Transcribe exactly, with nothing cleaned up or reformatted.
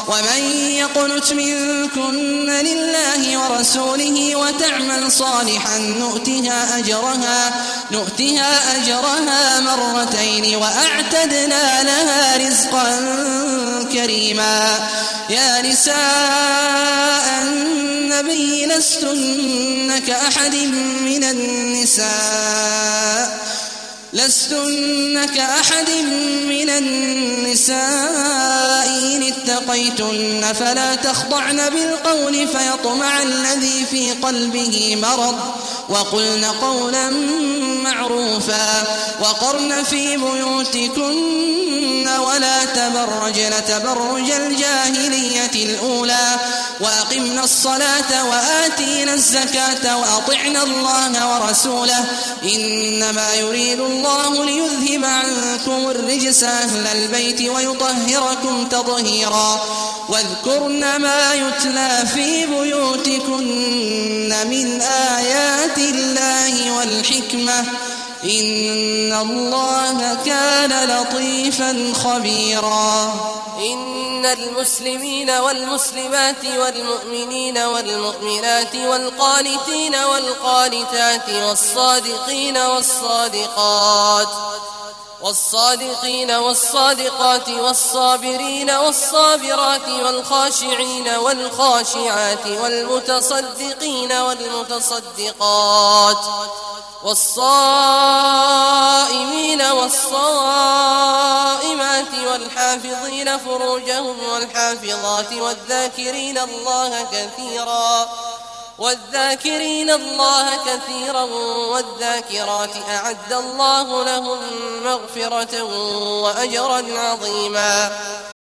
ومن يقنت منكن لله ورسوله وتعمل صالحا نؤتها أجرها, نؤتها أجرها مرتين وأعتدنا لها رزقا كريما. يا نساء النبي لستن كأحد من النساء لستن كأحد من النساء إن اتقيتن فلا تخضعن بالقول فيطمع الذي في قلبه مرض وقلن قولا معروفا. وقرن في بيوتكن ولا تبرجن تبرج الجاهلية الأولى وأقمنا الصلاة وآتينا الزكاة وأطعنا الله ورسوله إنما يريد الله ليذهب عنكم الرجس أهل البيت ويطهركم تطهيرا. واذكرن ما يتلى في بيوتكن من آيات الله والحكمة إن الله كان لطيفا خبيرا. إن المسلمين والمسلمات والمؤمنين والمؤمنات والقانتين والقانتات والصادقين والصادقات والصادقين والصادقات والصابرين والصابرات والخاشعين والخاشعات والمتصدقين والمتصدقات والصائمين والصائمات والحافظين فروجهم والحافظات والذاكرين الله كثيرا والذاكرين الله كثيرا والذاكرات أعد الله لهم مغفرة وأجرا عظيما.